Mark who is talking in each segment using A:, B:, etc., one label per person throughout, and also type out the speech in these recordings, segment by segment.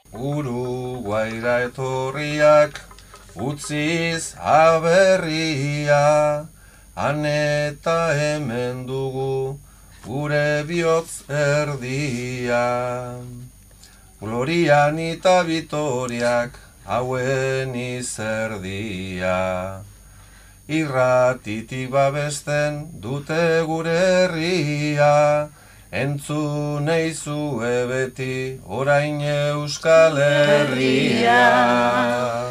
A: Uruguaira etorriak utziz aberria, han eta hemen dugu gure bihotz erdia. Glorian eta Vitoriak hauen izerdia. Irratitik babesten dute gure herria, entzun eizue beti orain Euskal Herria.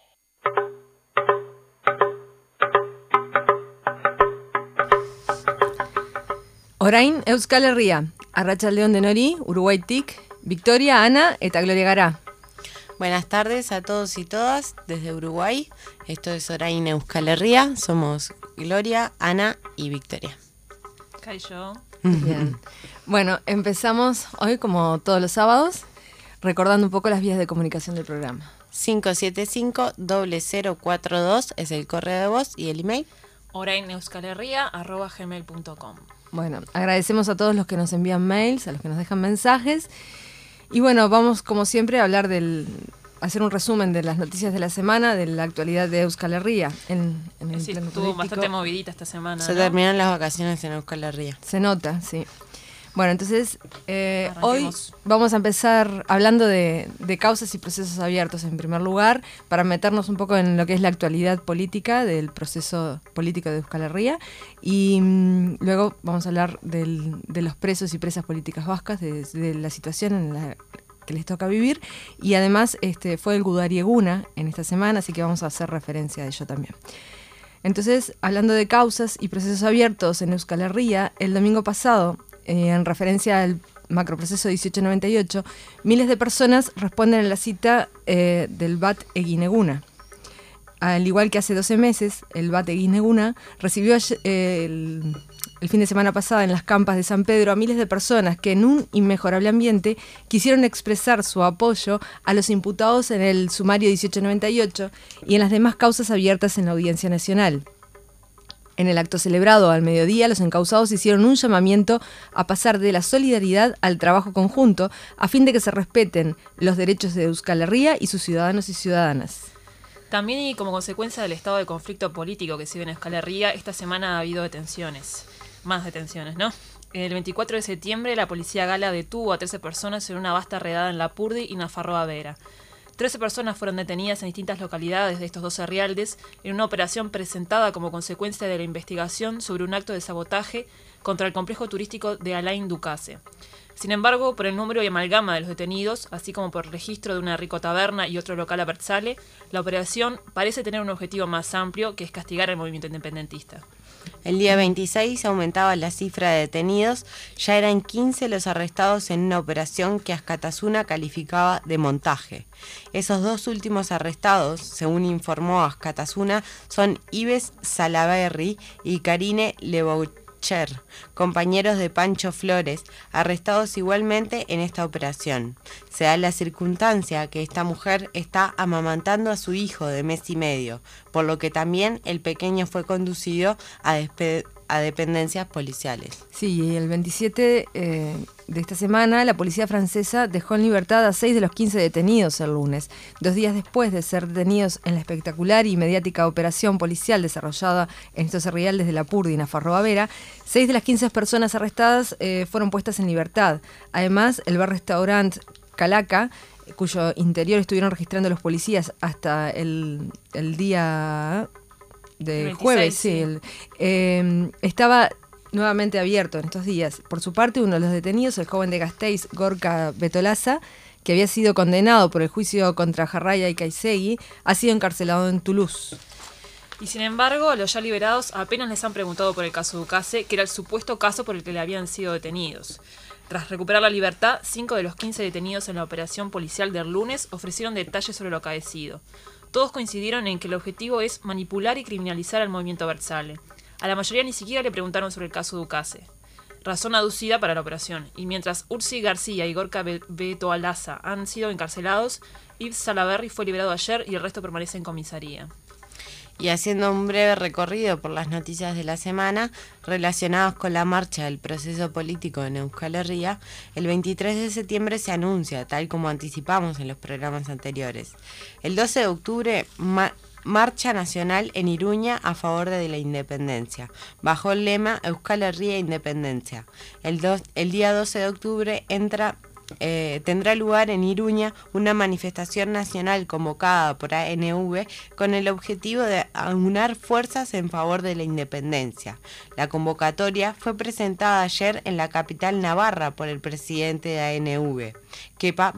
B: Orain Euskal Herria, arratsaldeon denori, Uruguaitik, Victoria, Ana eta Gloria gara.
C: Buenas tardes a todos y todas desde Uruguay. Esto es Orain Euskal Herria. Somos Gloria, Ana y Victoria.
D: Kaixo.
B: Bien. Bueno, empezamos hoy como todos los sábados, recordando un poco las vías de comunicación del programa.
C: 575-0042 es el correo de voz y el email.
D: oraineuskalherria@gmail.com.
B: Bueno, agradecemos a todos los que nos envían mails, a los que nos dejan mensajes. Y bueno, vamos como siempre a hablar hacer un resumen de las noticias de la semana, de la actualidad de Euskal Herria en el
D: Sí,
B: plano
D: estuvo
B: político.
D: bastante movidita esta semana.
C: Se
D: ¿no?
C: terminan las vacaciones en Euskal Herria.
B: Se nota, sí. Bueno, entonces hoy
D: Arranquemos.
B: vamos a empezar hablando de causas y procesos abiertos en primer lugar, para meternos un poco en lo que es la actualidad política del proceso político de Euskal Herria, y luego vamos a hablar de los presos y presas políticas vascas, de la situación en la que les toca vivir, y además fue el Gudari Eguna en esta semana, así que vamos a hacer referencia a ello también. Entonces, hablando de causas y procesos abiertos en Euskal Herria, el domingo pasado, en referencia al macroproceso 1898, miles de personas responden a la cita del Bat Egin Eguna. Al igual que hace 12 meses, el Bat Egin Eguna recibió el fin de semana pasado en las campas de San Pedro a miles de personas que en un inmejorable ambiente quisieron expresar su apoyo a los imputados en el sumario 1898 y en las demás causas abiertas en la Audiencia Nacional. En el acto celebrado al mediodía, los encausados hicieron un llamamiento a pasar de la solidaridad al trabajo conjunto, a fin de que se respeten los derechos de Euskal Herria y sus ciudadanos y ciudadanas.
D: También, y como consecuencia del estado de conflicto político que se vive en Euskal Herria, esta semana ha habido detenciones. Más detenciones, ¿no? El 24 de septiembre, la policía gala detuvo a 13 personas en una vasta redada en Lapurdi y Nafarroa Vera. 13 personas fueron detenidas en distintas localidades de estos dos herrialdes en una operación presentada como consecuencia de la investigación sobre un acto de sabotaje contra el complejo turístico de Alain Ducasse. Sin embargo, por el número y amalgama de los detenidos, así como por el registro de una rico taberna y otro local a Berzale, la operación parece tener un objetivo más amplio, que es castigar al movimiento independentista.
C: El día 26 aumentaba la cifra de detenidos, ya eran 15 los arrestados en una operación que Askatasuna calificaba de montaje. Esos dos últimos arrestados, según informó Askatasuna, son Ives Salaberry y Karine Leboucher, compañeros de Pancho Flores, arrestados igualmente en esta operación. Se da la circunstancia que esta mujer está amamantando a su hijo de mes y medio, por lo que también el pequeño fue conducido a dependencias policiales.
B: Sí, el 27 de esta semana, la policía francesa dejó en libertad a 6 de los 15 detenidos el lunes, 2 días después de ser detenidos en la espectacular y mediática operación policial desarrollada en estos herrialdes de Lapurdi y Nafarroa Vera. 6 de las 15 personas arrestadas fueron puestas en libertad. Además, el bar-restaurant Calaca, cuyo interior estuvieron registrando los policías hasta el día de
D: 26,
B: jueves,
D: sí.
B: Estaba nuevamente abierto en estos días. Por su parte, uno de los detenidos, el joven de Gasteiz, Gorka Betolaza, que había sido condenado por el juicio contra Jarraya y Kaisegui, ha sido encarcelado en Toulouse.
D: Y sin embargo, a los ya liberados apenas les han preguntado por el caso Ducasse, que era el supuesto caso por el que le habían sido detenidos. Tras recuperar la libertad, 5 de los 15 detenidos en la operación policial del lunes ofrecieron detalles sobre lo acaecido. Todos coincidieron en que el objetivo es manipular y criminalizar al movimiento Berzale. A la mayoría ni siquiera le preguntaron sobre el caso Ducasse, razón aducida para la operación. Y mientras Ursi García y Gorka Betolaza han sido encarcelados, Yves Salaberry fue liberado ayer y el resto permanece en comisaría.
C: Y haciendo un breve recorrido por las noticias de la semana relacionadas con la marcha del proceso político en Euskal Herria, el 23 de septiembre se anuncia, tal como anticipamos en los programas anteriores. El 12 de octubre, marcha nacional en Iruña a favor de la independencia, bajo el lema Euskal Herria Independencia. El día 12 de octubre tendrá lugar en Iruña una manifestación nacional convocada por ANV con el objetivo de aunar fuerzas en favor de la independencia. La convocatoria fue presentada ayer en la capital navarra por el presidente de ANV, Kepa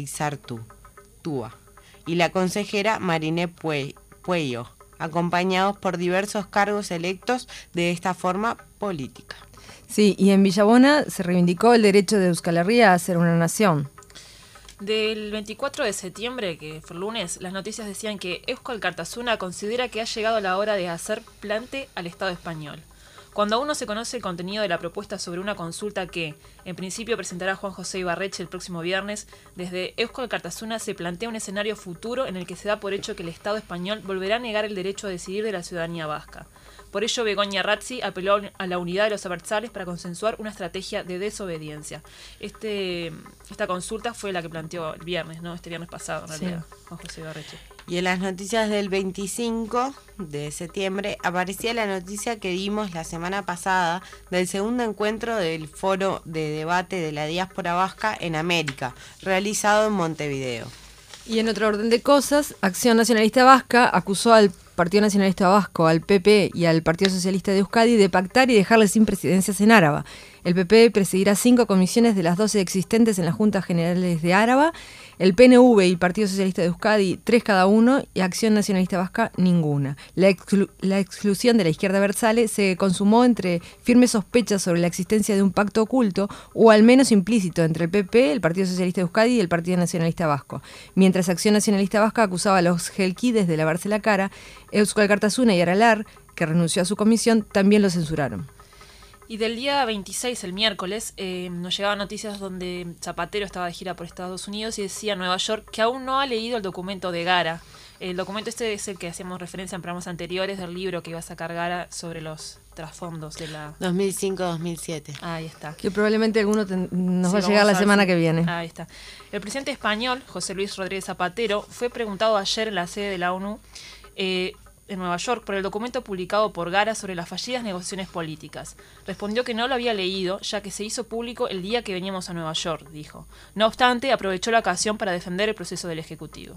C: Bereizartua, y la consejera Mariné Puello, acompañados por diversos cargos electos de esta forma política.
B: Sí, y en Villabona se reivindicó el derecho de Euskal Herria a ser una nación.
D: Del 24 de septiembre, que fue el lunes, las noticias decían que Eusko Alkartasuna considera que ha llegado la hora de hacer plante al Estado español. Cuando aún no se conoce el contenido de la propuesta sobre una consulta que, en principio, presentará Juan José Ibarretxe el próximo viernes, desde Eusko Alkartasuna se plantea un escenario futuro en el que se da por hecho que el Estado español volverá a negar el derecho a decidir de la ciudadanía vasca. Por ello, Begoña Ratzi apeló a la unidad de los abertzales para consensuar una estrategia de desobediencia. Esta consulta fue la que planteó el viernes, ¿no? Este viernes pasado, en realidad, Juan José Ibarretxe.
C: Y en las noticias del 25 de septiembre aparecía la noticia que dimos la semana pasada del segundo encuentro del Foro de Debate de la Diáspora Vasca en América, realizado en Montevideo.
B: Y en otro orden de cosas, Acción Nacionalista Vasca acusó al Partido Nacionalista Vasco, al PP y al Partido Socialista de Euskadi de pactar y dejarle sin presidencias en Áraba. El PP presidirá 5 comisiones de las 12 existentes en las Juntas Generales de Áraba, el PNV y el Partido Socialista de Euskadi 3 cada uno y Acción Nacionalista Vasca ninguna. La exclusión de la izquierda abertzale se consumó entre firmes sospechas sobre la existencia de un pacto oculto o al menos implícito entre el PP, el Partido Socialista de Euskadi y el Partido Nacionalista Vasco. Mientras Acción Nacionalista Vasca acusaba a los gelkides de lavarse la cara, Eusko Alkartasuna y Aralar, que renunció a su comisión, también lo censuraron.
D: Y del día 26, el miércoles, nos llegaban noticias donde Zapatero estaba de gira por Estados Unidos y decía Nueva York que aún no ha leído el documento de Gara. El documento este es el que hacíamos referencia en programas anteriores del libro que iba a sacar Gara sobre los trasfondos de la...
C: 2005-2007.
D: Ahí está.
B: Que probablemente alguno nos va a llegar la semana que viene.
D: Ahí está. El presidente español, José Luis Rodríguez Zapatero, fue preguntado ayer en la sede de la ONU en Nueva York por el documento publicado por Gara sobre las fallidas negociaciones políticas. Respondió que no lo había leído, ya que se hizo público el día que veníamos a Nueva York, dijo. No obstante, aprovechó la ocasión para defender el proceder del Ejecutivo.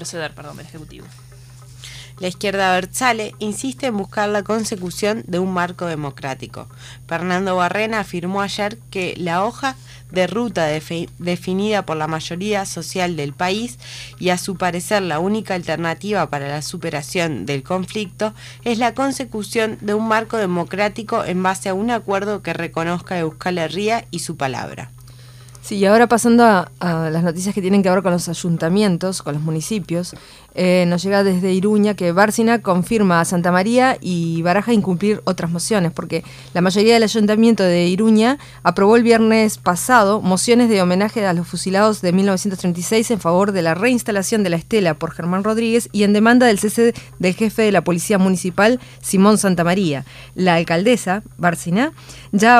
C: La izquierda abertzale insiste en buscar la consecución de un marco democrático. Fernando Barrena afirmó ayer que la hoja de ruta definida por la mayoría social del país y a su parecer la única alternativa para la superación del conflicto es la consecución de un marco democrático en base a un acuerdo que reconozca a Euskal Herria y su palabra.
B: Sí, y ahora pasando a las noticias que tienen que ver con los ayuntamientos, con los municipios, nos llega desde Iruña que Bárcena confirma a Santa María y baraja incumplir otras mociones, porque la mayoría del ayuntamiento de Iruña aprobó el viernes pasado mociones de homenaje a los fusilados de 1936 en favor de la reinstalación de la estela por Germán Rodríguez y en demanda del cese del jefe de la Policía Municipal, Simón Santamaría. La alcaldesa, Bárcena, ya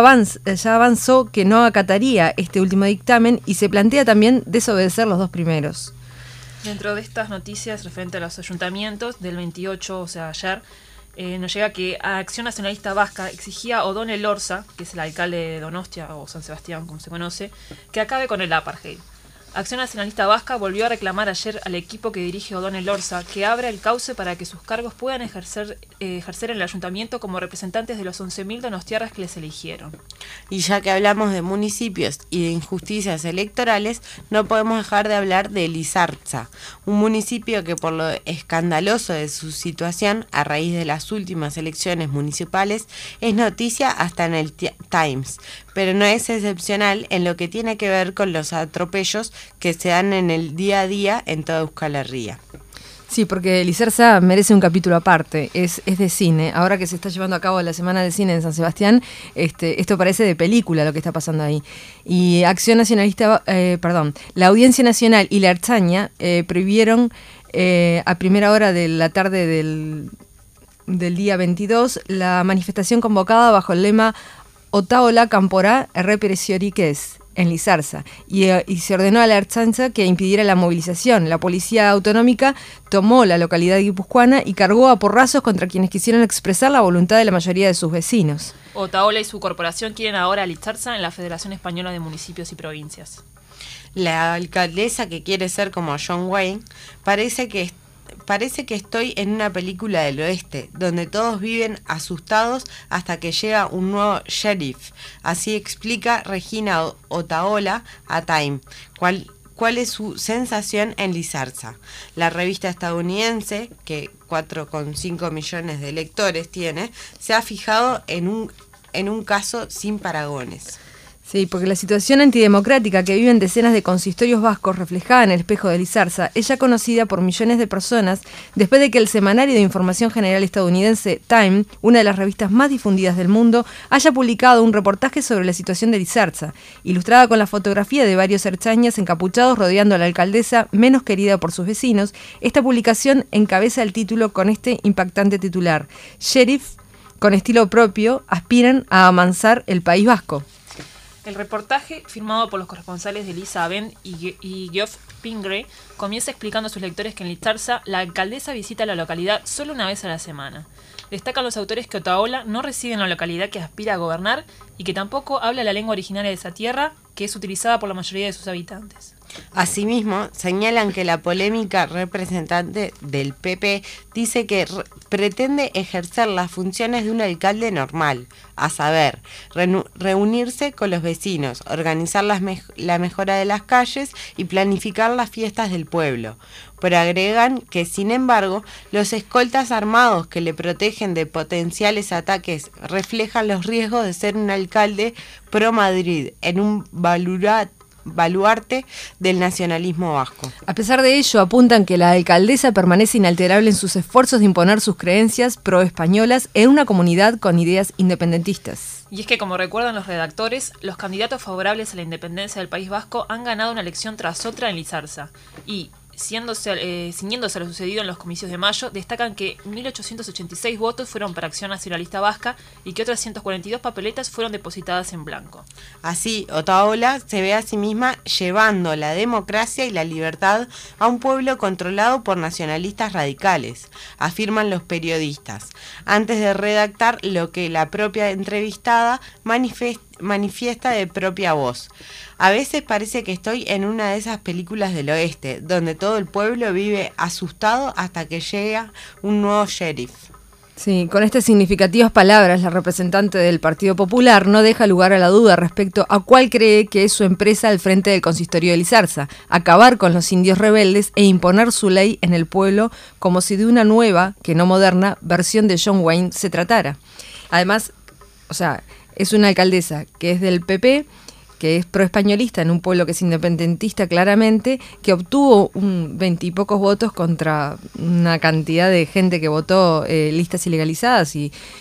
B: avanzó que no acataría este último dictamen y se plantea también desobedecer los dos primeros.
D: Dentro de estas noticias referente a los ayuntamientos, del 28, o sea, ayer, nos llega que Acción Nacionalista Vasca exigía a O'Donnell Lorza, que es el alcalde de Donostia, o San Sebastián, como se conoce, que acabe con el apartheid. Acción Nacionalista Vasca volvió a reclamar ayer al equipo que dirige O'Donnell Lorza que abra el cauce para que sus cargos puedan ejercer en el ayuntamiento como representantes de los 11.000 donostiarras que les eligieron.
C: Y ya que hablamos de municipios y de injusticias electorales, no podemos dejar de hablar de Lizartza, un municipio que por lo escandaloso de su situación a raíz de las últimas elecciones municipales es noticia hasta en el Times, pero no es excepcional en lo que tiene que ver con los atropellos que se dan en el día a día en toda Euskal Herria.
B: Sí, porque Lizartza merece un capítulo aparte, es de cine. Ahora que se está llevando a cabo la Semana de Cine en San Sebastián, esto parece de película lo que está pasando ahí. Y Acción Nacionalista, la Audiencia Nacional y la Ertzaintza prohibieron a primera hora de la tarde del del día 22, la manifestación convocada bajo el lema Otaola Camporá Errepresioriques en Lizarza, y se ordenó a la Ertzaintza que impidiera la movilización. La policía autonómica tomó la localidad guipuzcoana y cargó a porrazos contra quienes quisieron expresar la voluntad de la mayoría de sus vecinos.
D: Otaola y su corporación quieren ahora alistarse en la Federación Española de Municipios y Provincias.
C: La alcaldesa, que quiere ser como John Wayne, parece que estoy en una película del oeste, donde todos viven asustados hasta que llega un nuevo sheriff. Así explica Regina Otaola a Time cuál es su sensación en Lizarza. La revista estadounidense, que 4,5 millones de lectores tiene, se ha fijado en un caso sin paragones.
B: Sí, porque la situación antidemocrática que viven decenas de consistorios vascos reflejada en el espejo de Lizarza es ya conocida por millones de personas después de que el semanario de información general estadounidense Time, una de las revistas más difundidas del mundo, haya publicado un reportaje sobre la situación de Lizarza, ilustrada con la fotografía de varios ertzañas encapuchados rodeando a la alcaldesa menos querida por sus vecinos. Esta publicación encabeza el título con este impactante titular: Sheriff con estilo propio aspiran a amansar el País Vasco.
D: El reportaje, firmado por los corresponsales de Lisa Abend y Geoff Pingre, comienza explicando a sus lectores que en Lizarza la alcaldesa visita la localidad solo una vez a la semana. Destacan los autores que Otaola no reside en la localidad que aspira a gobernar y que tampoco habla la lengua originaria de esa tierra, que es utilizada por la mayoría de sus habitantes.
C: Asimismo, señalan que la polémica representante del PP dice que pretende ejercer las funciones de un alcalde normal, a saber, reunirse con los vecinos, organizar la mejora de las calles y planificar las fiestas del pueblo. Pero agregan que, sin embargo, los escoltas armados que le protegen de potenciales ataques reflejan los riesgos de ser un alcalde pro-Madrid en un baluarte del nacionalismo vasco.
B: A pesar de ello, apuntan que la alcaldesa permanece inalterable en sus esfuerzos de imponer sus creencias pro-españolas en una comunidad con ideas independentistas.
D: Y es que, como recuerdan los redactores, los candidatos favorables a la independencia del País Vasco han ganado una elección tras otra en Lizarza y, ciñéndose a lo sucedido en los comicios de mayo, destacan que 1.886 votos fueron para Acción Nacionalista Vasca y que otras 142 papeletas fueron depositadas en blanco.
C: Así, Otaola se ve a sí misma llevando la democracia y la libertad a un pueblo controlado por nacionalistas radicales, afirman los periodistas, antes de redactar lo que la propia entrevistada manifiesta de propia voz. A veces parece que estoy en una de esas películas del oeste, donde todo el pueblo vive asustado hasta que llega un nuevo sheriff.
B: Sí, con estas significativas palabras, la representante del Partido Popular no deja lugar a la duda respecto a cuál cree que es su empresa al frente del consistorio de Lizarza: acabar con los indios rebeldes e imponer su ley en el pueblo, como si de una nueva, que no moderna, versión de John Wayne se tratara. Además, es una alcaldesa que es del PP, que es proespañolista en un pueblo que es independentista claramente, que obtuvo 20 y pocos votos contra una cantidad de gente que votó listas ilegalizadas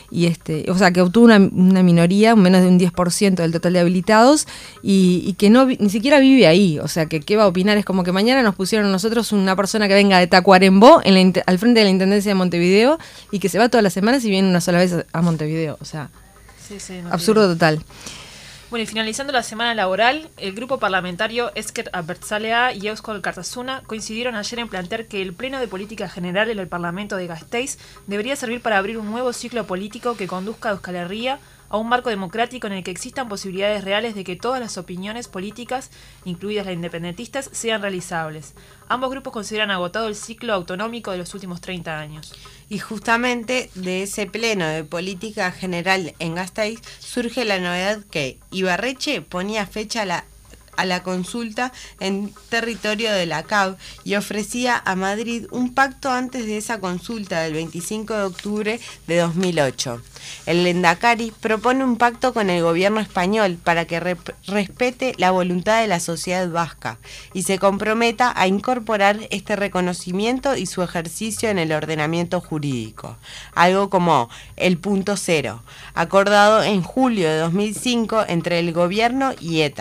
B: que obtuvo una minoría, menos de un 10% del total de habilitados y que ni siquiera vive ahí. O sea, que qué va a opinar. Es como que mañana nos pusieron a nosotros una persona que venga de Tacuarembó al frente de la Intendencia de Montevideo y que se va todas las semanas y viene una sola vez a Montevideo. O sea,
D: sí,
B: absurdo total.
D: Bueno, y finalizando la semana laboral, el grupo parlamentario Ezker Abertzalea y Euskal Kartasuna coincidieron ayer en plantear que el Pleno de Política General del Parlamento de Gasteiz debería servir para abrir un nuevo ciclo político que conduzca a Euskal Herria a un marco democrático en el que existan posibilidades reales de que todas las opiniones políticas, incluidas las independentistas, sean realizables. Ambos grupos consideran agotado el ciclo autonómico de los últimos 30 años.
C: Y justamente de ese pleno de política general en Gasteiz surge la novedad que Ibarretxe ponía fecha a la consulta en territorio de la CAV y ofrecía a Madrid un pacto antes de esa consulta del 25 de octubre de 2008. El Lehendakari propone un pacto con el gobierno español para que respete la voluntad de la sociedad vasca y se comprometa a incorporar este reconocimiento y su ejercicio en el ordenamiento jurídico, algo como el punto cero, acordado en julio de 2005 entre el gobierno y ETA,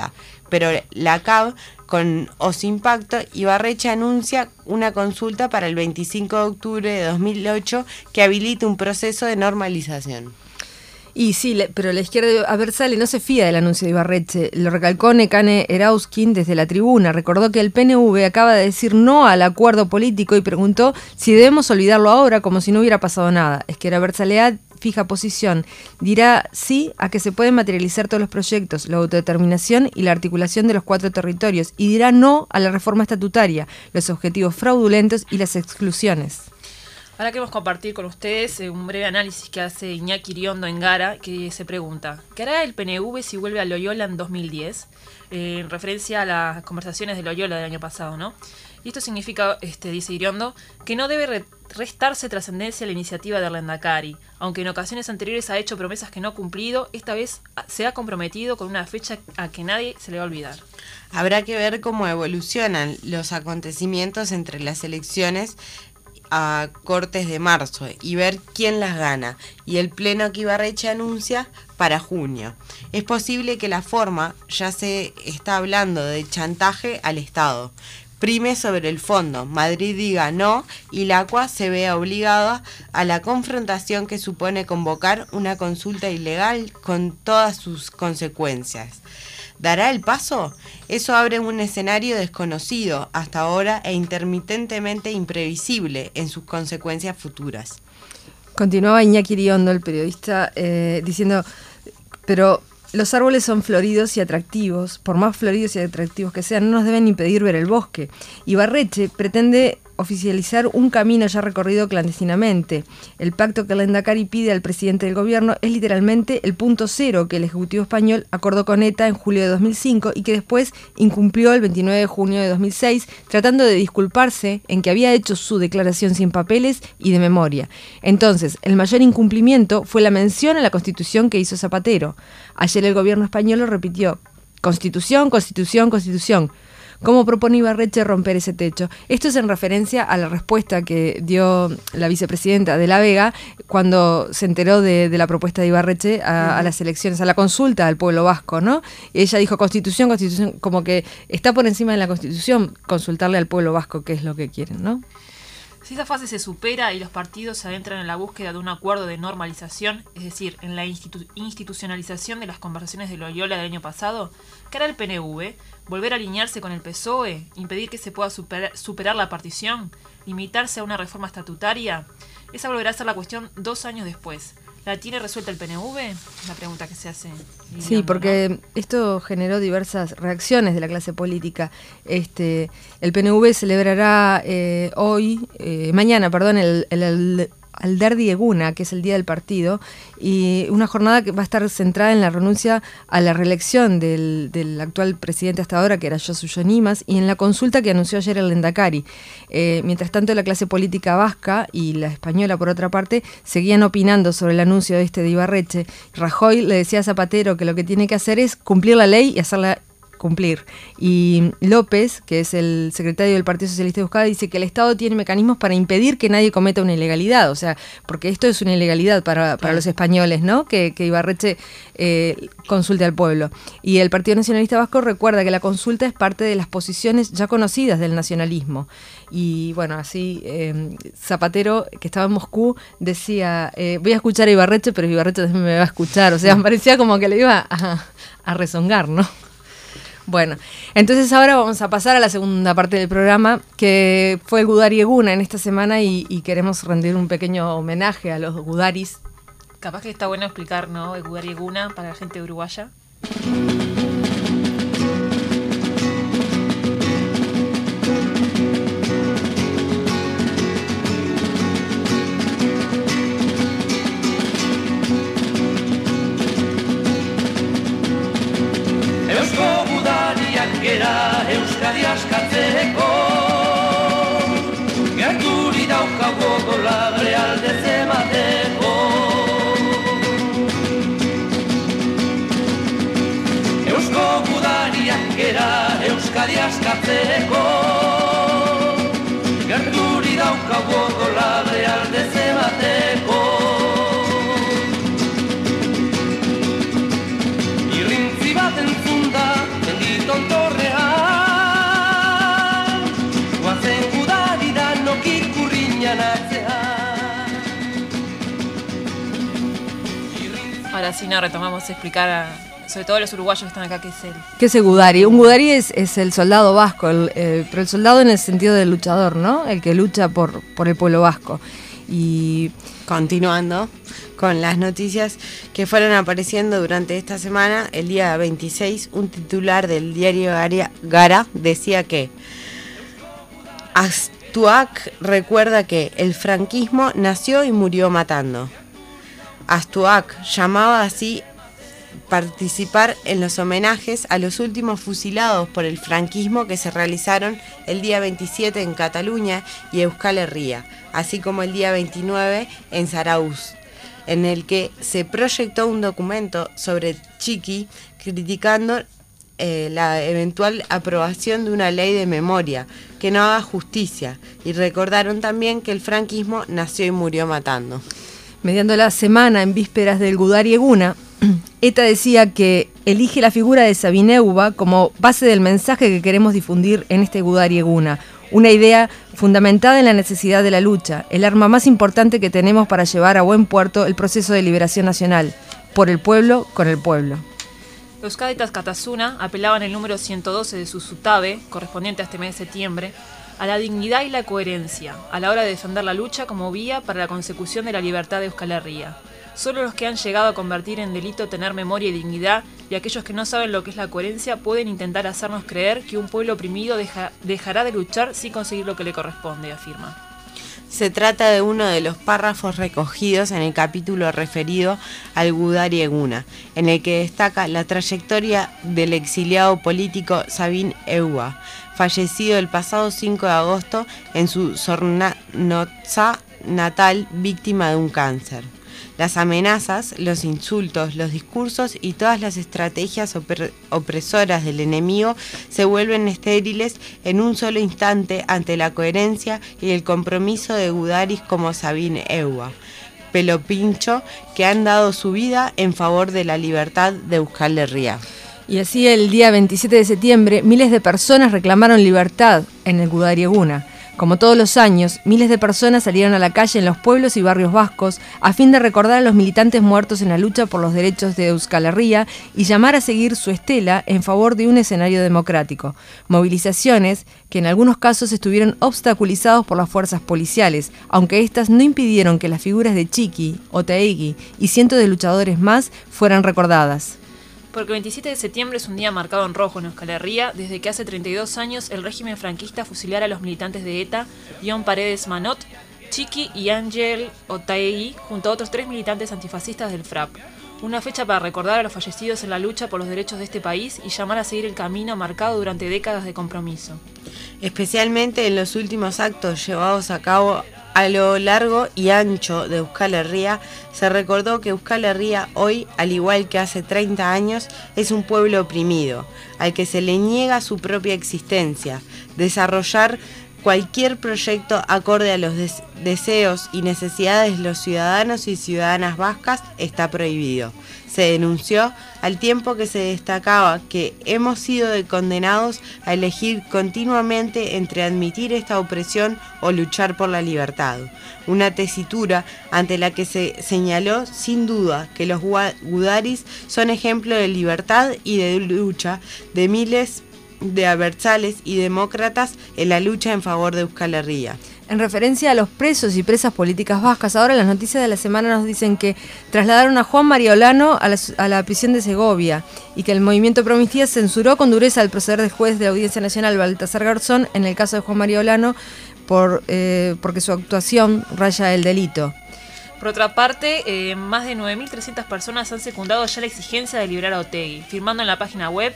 C: pero la CAB, con o sin pacto, Ibarretxe anuncia una consulta para el 25 de octubre de 2008 que habilita un proceso de normalización.
B: Y sí, pero la izquierda adversale no se fía del anuncio de Ibarretxe. Lo recalcó Nekane Erauskin desde la tribuna. Recordó que el PNV acaba de decir no al acuerdo político y preguntó si debemos olvidarlo ahora como si no hubiera pasado nada. Es que la Abertzaleak fija posición. Dirá sí a que se pueden materializar todos los proyectos, la autodeterminación y la articulación de los 4 territorios. Y dirá no a la reforma estatutaria, los objetivos fraudulentos y las exclusiones.
D: Ahora queremos compartir con ustedes un breve análisis que hace Iñaki Iriondo en Gara, que se pregunta: ¿qué hará el PNV si vuelve a Loyola en 2010? En referencia a las conversaciones de Loyola del año pasado, ¿no? Y esto significa, dice Iriondo, que no debe restarse trascendencia a la iniciativa de Lehendakari. Aunque en ocasiones anteriores ha hecho promesas que no ha cumplido, esta vez se ha comprometido con una fecha a que nadie se le va a olvidar.
C: Habrá que ver cómo evolucionan los acontecimientos entre las elecciones a Cortes de marzo y ver quién las gana, y el pleno que Ibarretxe anuncia para junio. Es posible que la forma, ya se está hablando de chantaje al Estado, prime sobre el fondo, Madrid diga no y la ACUA se vea obligada a la confrontación que supone convocar una consulta ilegal con todas sus consecuencias. ¿Dará el paso? Eso abre un escenario desconocido hasta ahora e intermitentemente imprevisible en sus consecuencias futuras.
B: Continuaba Iñaki Iriondo, el periodista, diciendo, pero los árboles son floridos y atractivos, por más floridos y atractivos que sean, no nos deben impedir ver el bosque. Ibarretxe pretende oficializar un camino ya recorrido clandestinamente. El pacto que Lehendakari pide al presidente del gobierno es literalmente el punto cero que el Ejecutivo español acordó con ETA en julio de 2005 y que después incumplió el 29 de junio de 2006, tratando de disculparse en que había hecho su declaración sin papeles y de memoria. Entonces, el mayor incumplimiento fue la mención a la Constitución que hizo Zapatero. Ayer el gobierno español lo repitió: Constitución, Constitución, Constitución. ¿Cómo propone Ibarretxe romper ese techo? Esto es en referencia a la respuesta que dio la vicepresidenta de la Vega cuando se enteró de la propuesta de Ibarretxe a las elecciones, a la consulta al pueblo vasco, ¿no? Y ella dijo Constitución, Constitución, como que está por encima de la Constitución consultarle al pueblo vasco qué es lo que quieren, ¿no?
D: Si esa fase se supera y los partidos se adentran en la búsqueda de un acuerdo de normalización, es decir, en la institucionalización de las conversaciones de Loyola del año pasado, ¿qué hará el PNV? ¿Volver a alinearse con el PSOE? ¿Impedir que se pueda superar la partición? ¿Limitarse a una reforma estatutaria? Esa volverá a ser la cuestión 2 años después. ¿La tiene resuelta el PNV? Es la pregunta que se hace.
B: Sí, porque esto generó diversas reacciones de la clase política. El PNV celebrará mañana, el Alderdi Eguna, que es el día del partido, y una jornada que va a estar centrada en la renuncia a la reelección del actual presidente hasta ahora, que era Josu Jon Imaz, y en la consulta que anunció ayer el Lehendakari. Mientras tanto, la clase política vasca y la española, por otra parte, seguían opinando sobre el anuncio de Ibarretxe. Rajoy le decía a Zapatero que lo que tiene que hacer es cumplir la ley y hacerla cumplir. Y López, que es el secretario del Partido Socialista de Euskadi, dice que el Estado tiene mecanismos para impedir que nadie cometa una ilegalidad, o sea, porque esto es una ilegalidad para los españoles, ¿no? Que Ibarretxe consulte al pueblo. Y el Partido Nacionalista Vasco recuerda que la consulta es parte de las posiciones ya conocidas del nacionalismo. Y bueno, así Zapatero, que estaba en Moscú, decía, voy a escuchar a Ibarretxe, pero Ibarretxe también me va a escuchar, o sea, parecía como que le iba a rezongar, ¿no? Bueno, entonces ahora vamos a pasar a la segunda parte del programa, que fue el Gudari Eguna en esta semana y queremos rendir un pequeño homenaje a los gudaris.
D: Capaz que está bueno explicar, ¿no?, el Gudari Eguna para la gente uruguaya.
E: Euskadi askatzeko gerturi daukagu odolabre alde zemateko. Eusko gudariak gera Euskadi askatzeko gerturi daukagu odolabre alde zemateko. Irrintzi bat entzunda, menditon
D: Ahora sí, no, retomamos a explicar, sobre todo a los uruguayos que están acá, qué es él.
B: ¿Qué es el gudari? Un gudari es el soldado vasco, pero el soldado en el sentido del luchador, ¿no? El que lucha por el pueblo vasco. Y
C: continuando con las noticias que fueron apareciendo durante esta semana, el día 26, un titular del diario Gara decía que Astuak recuerda que el franquismo nació y murió matando. Astuak llamaba así participar en los homenajes a los últimos fusilados por el franquismo que se realizaron el día 27 en Cataluña y Euskal Herria, así como el día 29 en Zarauz, en el que se proyectó un documento sobre Txiki criticando la eventual aprobación de una ley de memoria que no haga justicia, y recordaron también que el franquismo nació y murió matando.
B: mediando la semana en vísperas del Gudari Eguna, ETA decía que elige la figura de Sabin Euba como base del mensaje que queremos difundir en este Gudari Eguna, una idea fundamentada en la necesidad de la lucha, el arma más importante que tenemos para llevar a buen puerto el proceso de liberación nacional, por el pueblo, con el pueblo.
D: Los cadetas Katasuna apelaban el número 112 de su Sutabe, correspondiente a este mes de septiembre, a la dignidad y la coherencia, a la hora de defender la lucha como vía para la consecución de la libertad de Euskal Herria. Solo los que han llegado a convertir en delito tener memoria y dignidad, y aquellos que no saben lo que es la coherencia, pueden intentar hacernos creer que un pueblo oprimido dejará de luchar sin conseguir lo que le corresponde, afirma.
C: Se trata de uno de los párrafos recogidos en el capítulo referido al Gudari Eguna, en el que destaca la trayectoria del exiliado político Sabin Euba, fallecido el pasado 5 de agosto en su Zornotza natal, víctima de un cáncer. Las amenazas, los insultos, los discursos y todas las estrategias opresoras del enemigo se vuelven estériles en un solo instante ante la coherencia y el compromiso de gudaris como Sabin Euba, Pelopincho, que han dado su vida en favor de la libertad de Euskal Herria.
B: Y así el día 27 de septiembre, miles de personas reclamaron libertad en el Gudari Eguna. Como todos los años, miles de personas salieron a la calle en los pueblos y barrios vascos a fin de recordar a los militantes muertos en la lucha por los derechos de Euskal Herria y llamar a seguir su estela en favor de un escenario democrático. Movilizaciones que en algunos casos estuvieron obstaculizados por las fuerzas policiales, aunque estas no impidieron que las figuras de Txiki, Otaegi y cientos de luchadores más fueran recordadas.
D: Porque el 27 de septiembre es un día marcado en rojo en Euskal Herria, desde que hace 32 años el régimen franquista fusilara a los militantes de ETA, Ion Paredes Manot, Txiki y Ángel Otaegi, junto a otros 3 militantes antifascistas del FRAP. Una fecha para recordar a los fallecidos en la lucha por los derechos de este país y llamar a seguir el camino marcado durante décadas de compromiso.
C: Especialmente en los últimos actos llevados a cabo a lo largo y ancho de Euskal Herria, se recordó que Euskal Herria hoy, al igual que hace 30 años, es un pueblo oprimido, al que se le niega su propia existencia. Desarrollar cualquier proyecto acorde a los deseos y necesidades de los ciudadanos y ciudadanas vascas está prohibido. Se denunció al tiempo que se destacaba que hemos sido condenados a elegir continuamente entre admitir esta opresión o luchar por la libertad. Una tesitura ante la que se señaló sin duda que los gudaris son ejemplo de libertad y de lucha de miles de abertzales y demócratas en la lucha en favor de Euskal Herria.
B: En referencia a los presos y presas políticas vascas, ahora las noticias de la semana nos dicen que trasladaron a Juan Mariolano a la prisión de Segovia y que el movimiento Promistía censuró con dureza el proceder del juez de la Audiencia Nacional Baltasar Garzón en el caso de Juan Mariolano porque su actuación raya el delito.
D: Por otra parte, más de 9.300 personas han secundado ya la exigencia de liberar a Otaegi, firmando en la página web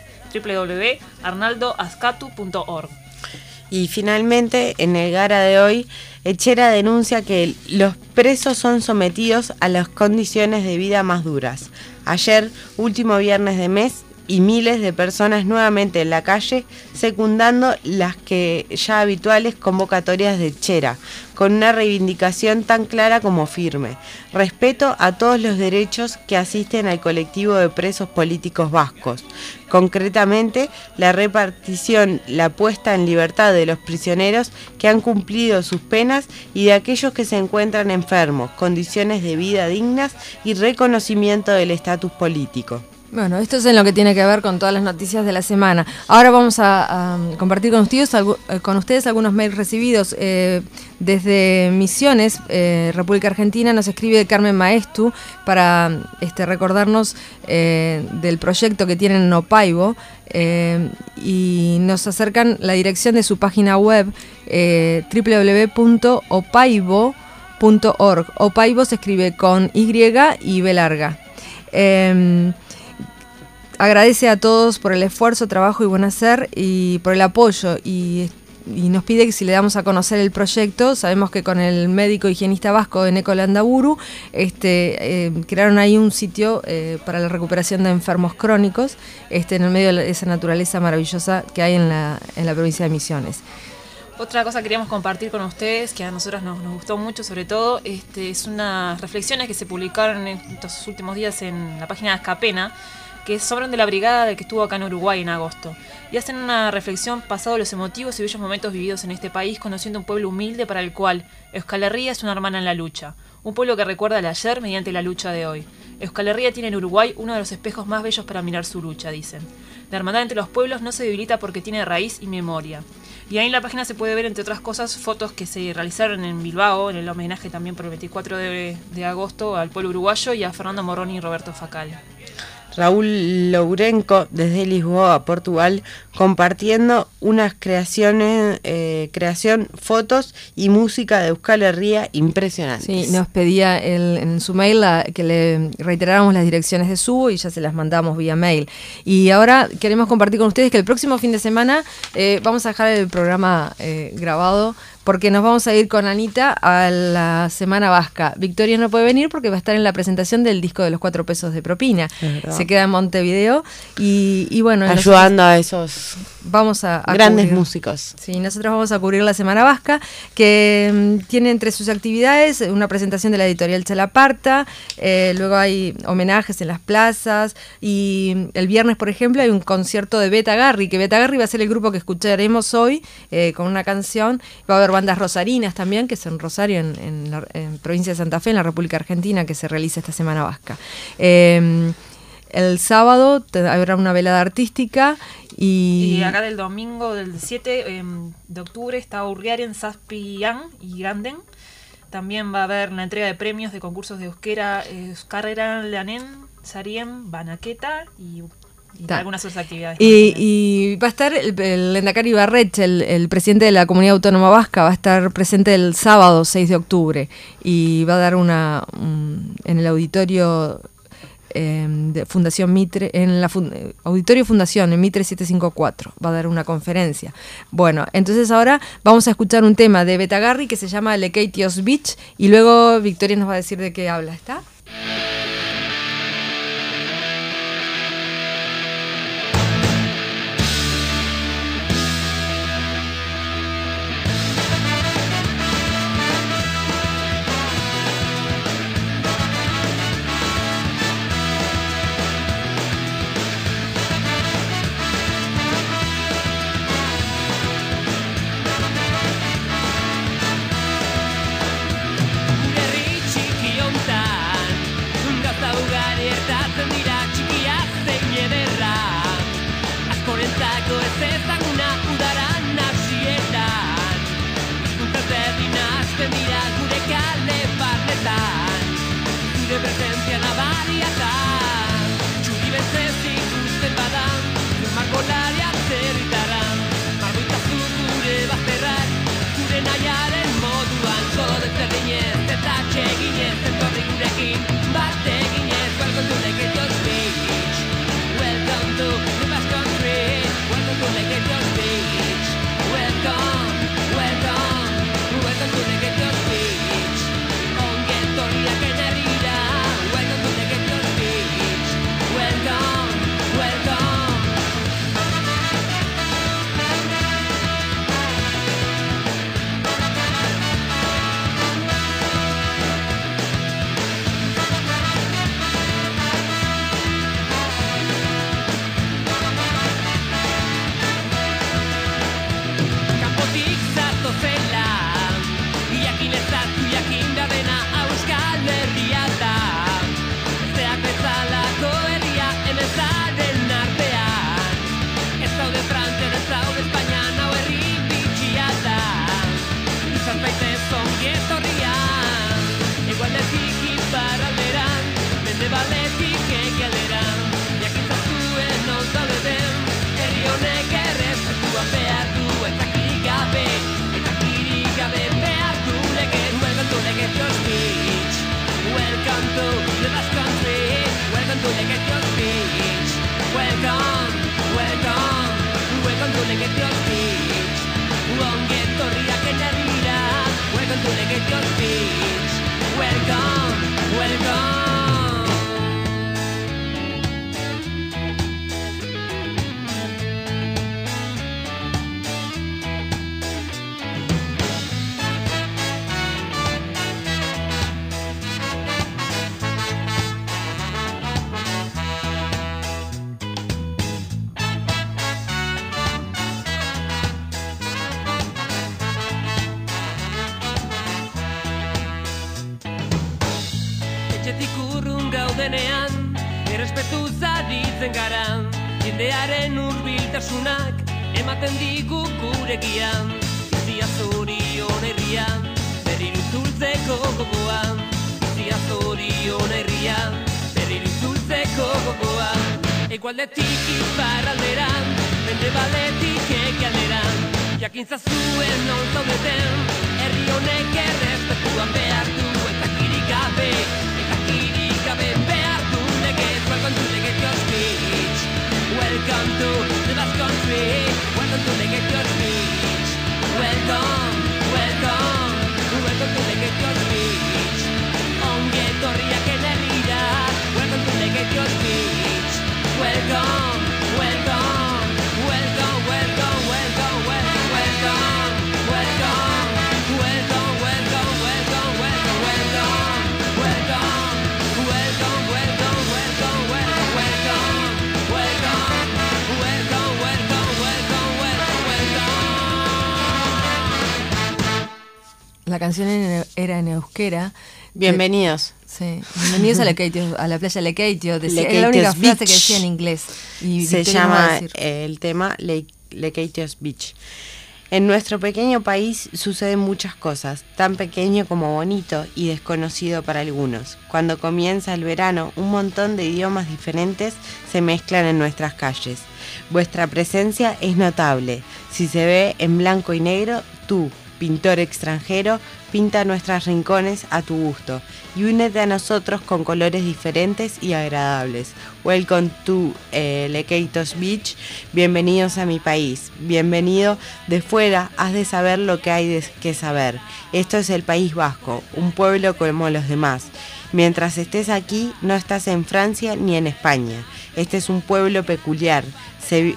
D: www.arnaldoazcatu.org.
C: Y finalmente, en el Gara de hoy, Etxera denuncia que los presos son sometidos a las condiciones de vida más duras. Ayer, último viernes de mes, y miles de personas nuevamente en la calle, secundando las que ya habituales convocatorias de Txera, con una reivindicación tan clara como firme: respeto a todos los derechos que asisten al colectivo de presos políticos vascos, concretamente la repartición, la puesta en libertad de los prisioneros que han cumplido sus penas y de aquellos que se encuentran enfermos, condiciones de vida dignas y reconocimiento del estatus político.
B: Bueno, esto es en lo que tiene que ver con todas las noticias de la semana. Ahora vamos a compartir con ustedes algunos mails recibidos desde Misiones, República Argentina. Nos escribe Carmen Maestu para recordarnos del proyecto que tienen en Opaibo, y nos acercan la dirección de su página web, www.opaibo.org. Opaibo se escribe con Y y B larga. Agradece a todos por el esfuerzo, trabajo y buen hacer y por el apoyo, y nos pide que si le damos a conocer el proyecto. Sabemos que con el médico higienista vasco Eneko Landaburu crearon ahí un sitio para la recuperación de enfermos crónicos en el medio de esa naturaleza maravillosa que hay en la provincia de Misiones.
D: Otra cosa que queríamos compartir con ustedes, que a nosotros nos gustó mucho sobre todo, es unas reflexiones que se publicaron en estos últimos días en la página de Azcapena, que son de la brigada del que estuvo acá en Uruguay en agosto. Y hacen una reflexión pasado los emotivos y bellos momentos vividos en este país, conociendo un pueblo humilde para el cual Euskal Herria es una hermana en la lucha. Un pueblo que recuerda el ayer mediante la lucha de hoy. Euskal Herria tiene en Uruguay uno de los espejos más bellos para mirar su lucha, dicen. La hermandad entre los pueblos no se debilita porque tiene raíz y memoria. Y ahí en la página se puede ver, entre otras cosas, fotos que se realizaron en Bilbao, en el homenaje también por el 24 de agosto al pueblo uruguayo y a Fernando Moroni y Roberto Facal.
C: Raúl Lourenco, desde Lisboa, Portugal, compartiendo unas creación, fotos y música de Euskal Herria impresionantes.
B: Sí, nos pedía en su mail que le reiteráramos las direcciones de Subo y ya se las mandamos vía mail. Y ahora queremos compartir con ustedes que el próximo fin de semana vamos a dejar el programa grabado, porque nos vamos a ir con Anita a la Semana Vasca. Victoria no puede venir porque va a estar en la presentación del disco de los 4 pesos de propina. Se queda en Montevideo y bueno...
C: ayudando a esos
B: vamos a
C: grandes
B: cubrir.
C: músicos.
B: Sí, nosotros vamos a cubrir la Semana Vasca, que tiene entre sus actividades una presentación de la editorial Chalaparta, luego hay homenajes en las plazas, y el viernes, por ejemplo, hay un concierto de Beta Garri, que Beta Garri va a ser el grupo que escucharemos hoy con una canción. Va a haber bandas rosarinas también, que es en Rosario, en la provincia de Santa Fe, en la República Argentina, que se realiza esta Semana Vasca. El sábado habrá una velada artística y
D: acá del domingo del 7 de octubre está Urriaren, Zazpian y Ganden. También va a haber la entrega de premios de concursos de euskera, Euskarreran Lanen, Sarien, Banaqueta y algunas otras actividades.
B: Y va a estar el Lehendakari Barrech, el presidente de la Comunidad Autónoma Vasca, va a estar presente el sábado 6 de octubre y va a dar en el auditorio de Fundación Mitre, en la Auditorio Fundación, en Mitre 754, va a dar una conferencia. Bueno, entonces ahora vamos a escuchar un tema de Beta Garri que se llama Lekeitios Beach y luego Victoria nos va a decir de qué habla. ¿Está?
F: Herri txiki hontan Bidaiatik urrun gaudenean, errespetu zaritzen gara, jendearen hurbiltasunak ematen digu guregian. Bizia zorion herrian, berriro itzultzeko gogoan. Bizia zorion herrian, berriro itzultzeko gogoan. Egualdetik iparralderan, mendebaletik ekialderan, jakintzazuen non zaudeten, herri honek errespetuan behar du, eta kirik gabe behar du legez. Welcome to Legez your speech. Welcome to the Basque Country. Welcome to Legez your speech. Welcome to Legez your speech. Ongi etorriak herrira. Welcome to Legez your speech. Welcome.
B: La canción era en euskera.
C: Bienvenidos.
B: Sí, bienvenidos a la playa Lekeitio. Era la única
C: Lekeitios
B: frase
C: Beach.
B: que decía en inglés. Y
C: Se
B: Victoria nos va a
C: llama
B: decir.
C: el tema Lekeitios Beach. En nuestro pequeño país suceden muchas cosas, tan pequeño como bonito y desconocido para algunos. Cuando comienza el verano, un montón de idiomas diferentes se mezclan en nuestras calles. Vuestra presencia es notable. Si se ve en blanco y negro, tú, pintor extranjero, pinta nuestros rincones a tu gusto y únete a nosotros con colores diferentes y agradables. Welcome to Lekeitios Beach. Bienvenidos a mi país. Bienvenido de fuera, has de saber lo que hay que saber. Esto es el País Vasco, un pueblo como los demás. Mientras estés aquí, no estás en Francia ni en España. Este es un pueblo peculiar. Sé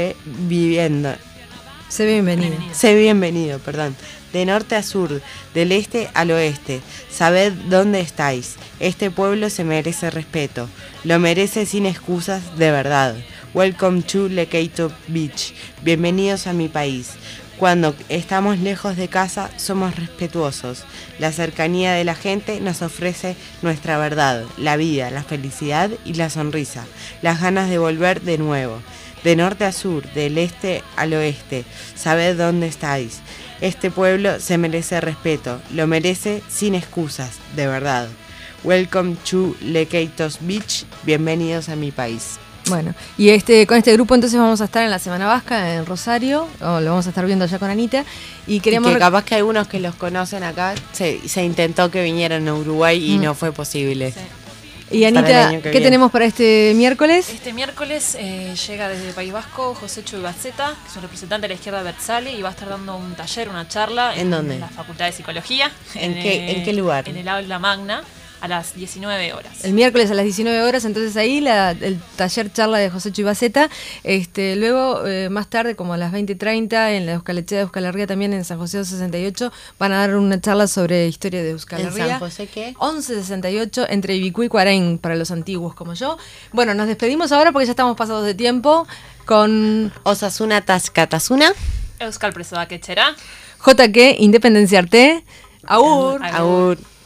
C: bienvenido, perdón. De norte a sur, del este al oeste. Sabed dónde estáis. Este pueblo se merece respeto. Lo merece sin excusas, de verdad. Welcome to Lekeitios Beach. Bienvenidos a mi país. Cuando estamos lejos de casa, somos respetuosos. La cercanía de la gente nos ofrece nuestra verdad, la vida, la felicidad y la sonrisa. Las ganas de volver de nuevo. De norte a sur, del este al oeste, sabed dónde estáis. Este pueblo se merece respeto, lo merece sin excusas, de verdad. Welcome to Lekeitios Beach, bienvenidos a mi país.
B: Bueno, y con este grupo entonces vamos a estar en la Semana Vasca en Rosario, o lo vamos a estar viendo allá con Anita, y queremos...
C: Y que capaz que algunos que los conocen acá, se intentó que vinieran a Uruguay y no fue posible.
D: Sí.
B: Y Anita, ¿qué tenemos para este miércoles?
D: Este miércoles llega desde el País Vasco Josecho Ibaceta, que es un representante de la izquierda Berzale, y va a estar dando un taller, una charla
C: ¿En dónde?
D: la Facultad de Psicología.
C: ¿En qué lugar?
D: En el Aula Magna, a las 19 horas.
B: El miércoles a las 19 horas, entonces ahí el taller charla de Josecho Ibaceta. Luego, más tarde, como a las 20:30, en la Euskalechea de Euskal Herria, también en San José 68, van a dar una charla sobre historia de Euskal Herria.
C: ¿En San José qué?
B: 1168, entre Ibicuí y Cuarén, para los antiguos como yo. Bueno, nos despedimos ahora porque ya estamos pasados de tiempo con
C: Osasuna Tascatasuna.
D: Euskal Presoak Etxera.
B: JK, Independencia Arte. Agur.
C: Agur.